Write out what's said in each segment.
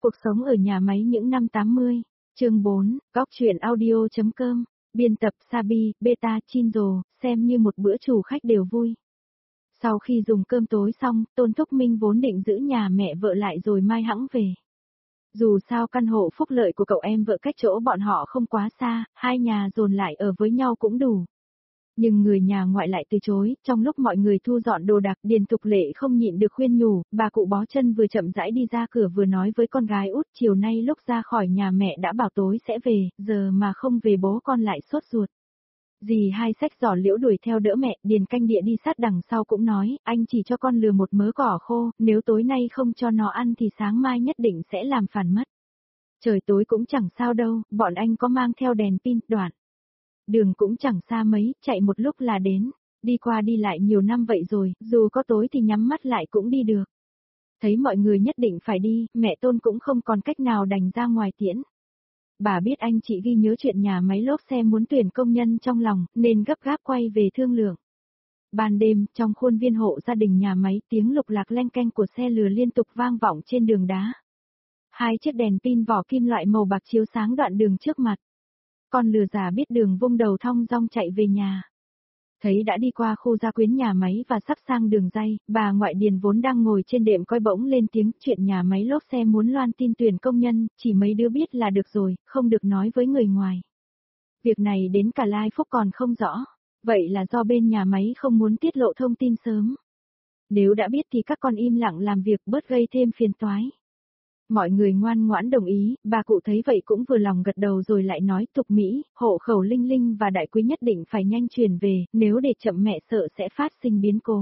Cuộc sống ở nhà máy những năm 80, chương 4, góc truyện audio.com, biên tập Sabi, Beta, Chinzo, xem như một bữa chủ khách đều vui. Sau khi dùng cơm tối xong, Tôn Thúc Minh vốn định giữ nhà mẹ vợ lại rồi mai hẵng về. Dù sao căn hộ phúc lợi của cậu em vợ cách chỗ bọn họ không quá xa, hai nhà dồn lại ở với nhau cũng đủ. Nhưng người nhà ngoại lại từ chối, trong lúc mọi người thu dọn đồ đạc, Điền Thục Lệ không nhịn được khuyên nhủ, bà cụ bó chân vừa chậm rãi đi ra cửa vừa nói với con gái út, chiều nay lúc ra khỏi nhà mẹ đã bảo tối sẽ về, giờ mà không về bố con lại sốt ruột. Dì hai xách giỏ liễu đuổi theo đỡ mẹ, Điền Canh Địa đi sát đằng sau cũng nói, anh chỉ cho con lừa một mớ cỏ khô, nếu tối nay không cho nó ăn thì sáng mai nhất định sẽ làm phản mất. Trời tối cũng chẳng sao đâu, bọn anh có mang theo đèn pin, đoạn. Đường cũng chẳng xa mấy, chạy một lúc là đến, đi qua đi lại nhiều năm vậy rồi, dù có tối thì nhắm mắt lại cũng đi được. Thấy mọi người nhất định phải đi, mẹ Tôn cũng không còn cách nào đành ra ngoài tiễn. Bà biết anh chị ghi nhớ chuyện nhà máy lốp xe muốn tuyển công nhân trong lòng, nên gấp gáp quay về thương lượng. Ban đêm, trong khuôn viên hộ gia đình nhà máy, tiếng lục lạc leng keng của xe lừa liên tục vang vọng trên đường đá. Hai chiếc đèn pin vỏ kim loại màu bạc chiếu sáng đoạn đường trước mặt. Con lừa già biết đường vung đầu thong dong chạy về nhà. Thấy đã đi qua khu gia quyến nhà máy và sắp sang đường ray, bà ngoại Điền vốn đang ngồi trên đệm coi bỗng lên tiếng chuyện nhà máy lốp xe muốn loan tin tuyển công nhân, chỉ mấy đứa biết là được rồi, không được nói với người ngoài. Việc này đến cả Lai Phúc còn không rõ, vậy là do bên nhà máy không muốn tiết lộ thông tin sớm. Nếu đã biết thì các con im lặng làm việc bớt gây thêm phiền toái. Mọi người ngoan ngoãn đồng ý, bà cụ thấy vậy cũng vừa lòng gật đầu rồi lại nói tục Mỹ, hộ khẩu Linh Linh và Đại Quý nhất định phải nhanh chuyển về, nếu để chậm mẹ sợ sẽ phát sinh biến cố.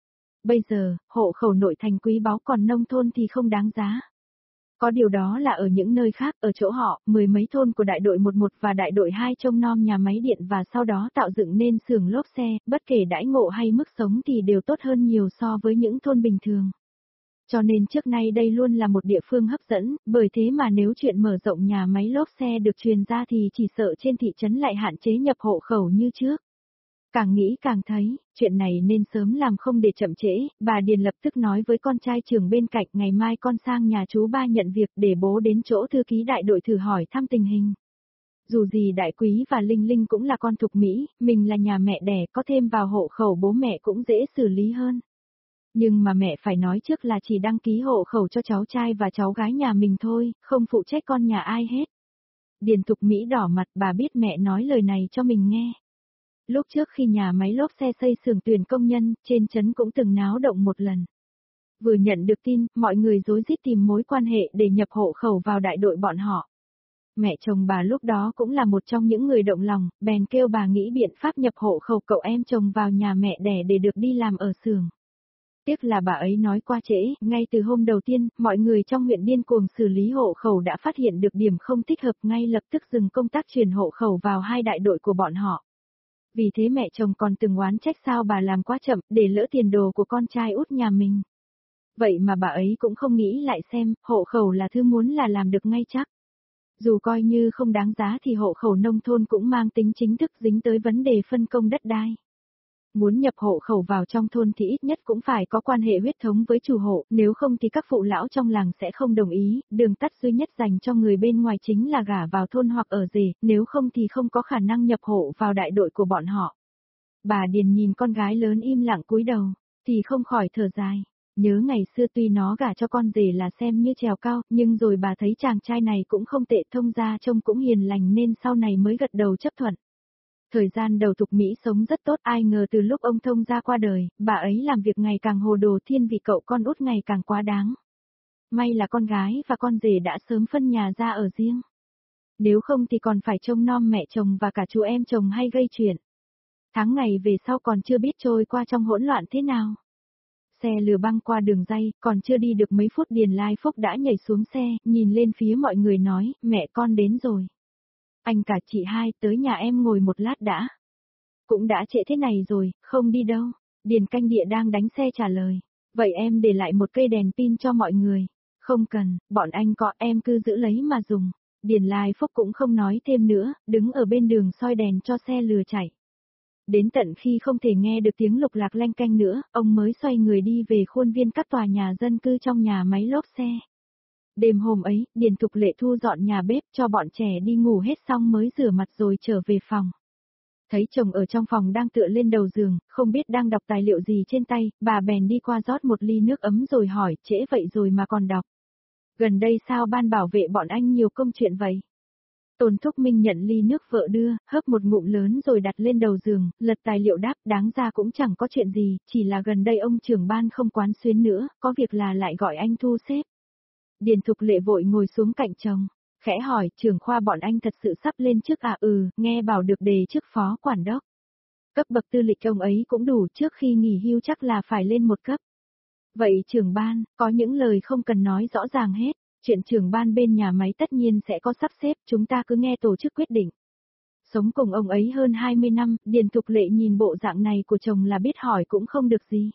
Bây giờ, hộ khẩu nội thành quý báu còn nông thôn thì không đáng giá. Có điều đó là ở những nơi khác, ở chỗ họ, mười mấy thôn của đại đội 11 và đại đội 2 trông nom nhà máy điện và sau đó tạo dựng nên xưởng lốp xe, bất kể đãi ngộ hay mức sống thì đều tốt hơn nhiều so với những thôn bình thường. Cho nên trước nay đây luôn là một địa phương hấp dẫn, bởi thế mà nếu chuyện mở rộng nhà máy lốp xe được truyền ra thì chỉ sợ trên thị trấn lại hạn chế nhập hộ khẩu như trước. Càng nghĩ càng thấy, chuyện này nên sớm làm không để chậm trễ, bà Điền lập tức nói với con trai trưởng bên cạnh ngày mai con sang nhà chú ba nhận việc để bố đến chỗ thư ký đại đội thử hỏi thăm tình hình. Dù gì Đại Quý và Linh Linh cũng là con thục Mỹ, mình là nhà mẹ đẻ có thêm vào hộ khẩu bố mẹ cũng dễ xử lý hơn. Nhưng mà mẹ phải nói trước là chỉ đăng ký hộ khẩu cho cháu trai và cháu gái nhà mình thôi, không phụ trách con nhà ai hết. Điền Thục Mỹ đỏ mặt, bà biết mẹ nói lời này cho mình nghe. Lúc trước khi nhà máy lốp xe xây xưởng tuyển công nhân, trên trấn cũng từng náo động một lần. Vừa nhận được tin, mọi người rối rít tìm mối quan hệ để nhập hộ khẩu vào đại đội bọn họ. Mẹ chồng bà lúc đó cũng là một trong những người động lòng, bèn kêu bà nghĩ biện pháp nhập hộ khẩu cậu em chồng vào nhà mẹ đẻ để được đi làm ở xưởng. Tiếc là bà ấy nói qua trễ, ngay từ hôm đầu tiên, mọi người trong huyện điên cuồng xử lý hộ khẩu đã phát hiện được điểm không thích hợp ngay lập tức dừng công tác chuyển hộ khẩu vào hai đại đội của bọn họ. Vì thế mẹ chồng còn từng oán trách sao bà làm quá chậm, để lỡ tiền đồ của con trai út nhà mình. Vậy mà bà ấy cũng không nghĩ lại xem, hộ khẩu là thứ muốn là làm được ngay chắc. Dù coi như không đáng giá thì hộ khẩu nông thôn cũng mang tính chính thức dính tới vấn đề phân công đất đai. Muốn nhập hộ khẩu vào trong thôn thì ít nhất cũng phải có quan hệ huyết thống với chủ hộ, nếu không thì các phụ lão trong làng sẽ không đồng ý, đường tắt duy nhất dành cho người bên ngoài chính là gả vào thôn hoặc ở rể, nếu không thì không có khả năng nhập hộ vào đại đội của bọn họ. Bà Điền nhìn con gái lớn im lặng cúi đầu, thì không khỏi thở dài. Nhớ ngày xưa tuy nó gả cho con rể là xem như trèo cao, nhưng rồi bà thấy chàng trai này cũng không tệ, thông gia trông cũng hiền lành nên sau này mới gật đầu chấp thuận. Thời gian đầu Thục Mỹ sống rất tốt, ai ngờ từ lúc ông thông gia qua đời, bà ấy làm việc ngày càng hồ đồ thiên vị cậu con út ngày càng quá đáng. May là con gái và con rể đã sớm phân nhà ra ở riêng. Nếu không thì còn phải trông nom mẹ chồng và cả chú em chồng hay gây chuyện. Tháng ngày về sau còn chưa biết trôi qua trong hỗn loạn thế nào. Xe lừa băng qua đường ray, còn chưa đi được mấy phút Điền Lai Phúc đã nhảy xuống xe, nhìn lên phía mọi người nói, mẹ con đến rồi. Anh cả chị hai tới nhà em ngồi một lát đã. Cũng đã trễ thế này rồi, không đi đâu. Điền Canh Địa đang đánh xe trả lời. Vậy em để lại một cây đèn pin cho mọi người. Không cần, bọn anh có em cứ giữ lấy mà dùng. Điền Lai Phúc cũng không nói thêm nữa, đứng ở bên đường soi đèn cho xe lừa chạy. Đến tận khi không thể nghe được tiếng lục lạc leng keng nữa, ông mới xoay người đi về khuôn viên các tòa nhà dân cư trong nhà máy lốp xe. Đêm hôm ấy, Điền Thục Lệ thu dọn nhà bếp cho bọn trẻ đi ngủ hết xong mới rửa mặt rồi trở về phòng. Thấy chồng ở trong phòng đang tựa lên đầu giường, không biết đang đọc tài liệu gì trên tay, bà bèn đi qua rót một ly nước ấm rồi hỏi, trễ vậy rồi mà còn đọc. Gần đây sao ban bảo vệ bọn anh nhiều công chuyện vậy? Tôn Thúc Minh nhận ly nước vợ đưa, hớp một ngụm lớn rồi đặt lên đầu giường, lật tài liệu đáp, đáng ra cũng chẳng có chuyện gì, chỉ là gần đây ông trưởng ban không quán xuyến nữa, có việc là lại gọi anh thu xếp. Điền Thục Lệ vội ngồi xuống cạnh chồng, khẽ hỏi, trưởng khoa bọn anh thật sự sắp lên chức à? Nghe bảo được đề chức phó quản đốc. Cấp bậc tư lịch ông ấy cũng đủ, trước khi nghỉ hưu chắc là phải lên một cấp. Vậy trưởng ban, có những lời không cần nói rõ ràng hết, chuyện trưởng ban bên nhà máy tất nhiên sẽ có sắp xếp, chúng ta cứ nghe tổ chức quyết định. Sống cùng ông ấy hơn 20 năm, Điền Thục Lệ nhìn bộ dạng này của chồng là biết hỏi cũng không được gì.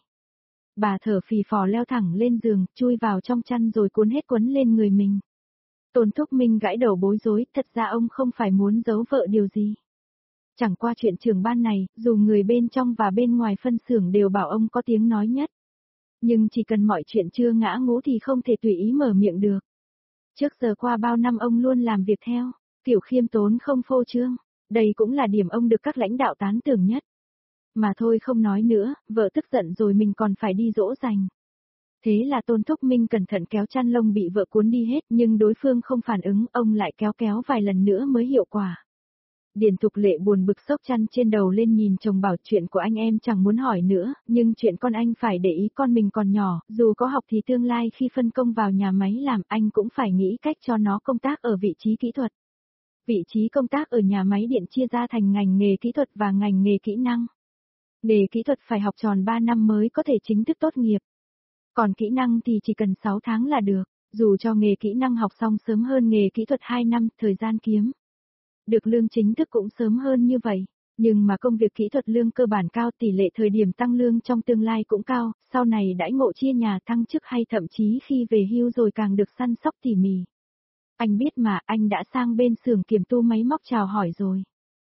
Bà thở phì phò leo thẳng lên giường, chui vào trong chăn rồi cuốn hết quấn lên người mình. Tôn Thúc Minh gãi đầu bối rối, thật ra ông không phải muốn giấu vợ điều gì. Chẳng qua chuyện trưởng ban này, dù người bên trong và bên ngoài phân xưởng đều bảo ông có tiếng nói nhất. Nhưng chỉ cần mọi chuyện chưa ngã ngũ thì không thể tùy ý mở miệng được. Trước giờ qua bao năm ông luôn làm việc theo, kiểu khiêm tốn không phô trương. Đây cũng là điểm ông được các lãnh đạo tán thưởng nhất. Mà thôi không nói nữa, vợ tức giận rồi mình còn phải đi dỗ dành. Thế là Tôn Thúc Minh cẩn thận kéo chăn lông bị vợ cuốn đi hết nhưng đối phương không phản ứng, ông lại kéo vài lần nữa mới hiệu quả. Điền Thục Lệ buồn bực xốc chăn trên đầu lên nhìn chồng bảo chuyện của anh em chẳng muốn hỏi nữa, nhưng chuyện con anh phải để ý, con mình còn nhỏ, dù có học thì tương lai khi phân công vào nhà máy làm anh cũng phải nghĩ cách cho nó công tác ở vị trí kỹ thuật. Vị trí công tác ở nhà máy điện chia ra thành ngành nghề kỹ thuật và ngành nghề kỹ năng. Nghề kỹ thuật phải học tròn 3 năm mới có thể chính thức tốt nghiệp. Còn kỹ năng thì chỉ cần 6 tháng là được, dù cho nghề kỹ năng học xong sớm hơn nghề kỹ thuật 2 năm, thời gian kiếm được lương chính thức cũng sớm hơn như vậy. Nhưng mà công việc kỹ thuật lương cơ bản cao, tỷ lệ thời điểm tăng lương trong tương lai cũng cao, sau này đãi ngộ chia nhà thăng chức hay thậm chí khi về hưu rồi càng được săn sóc tỉ mỉ. Anh biết mà, anh đã sang bên xưởng kiểm tu máy móc chào hỏi rồi.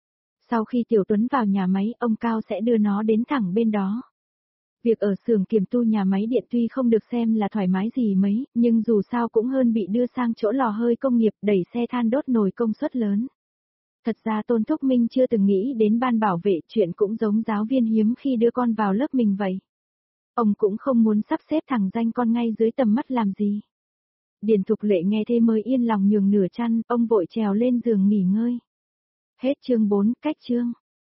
Sau khi Tiểu Tuấn vào nhà máy, ông Cao sẽ đưa nó đến thẳng bên đó. Việc ở xưởng kiểm tu nhà máy điện tuy không được xem là thoải mái gì mấy, nhưng dù sao cũng hơn bị đưa sang chỗ lò hơi công nghiệp đẩy xe than đốt nồi công suất lớn. Thật ra Tôn Thúc Minh chưa từng nghĩ đến ban bảo vệ, chuyện cũng giống giáo viên hiếm khi đưa con vào lớp mình vậy. Ông cũng không muốn sắp xếp thằng danh con ngay dưới tầm mắt làm gì. Điền Thục Lệ nghe thế mới yên lòng nhường nửa chăn, ông vội trèo lên giường nghỉ ngơi. Hết chương 4, cách chương.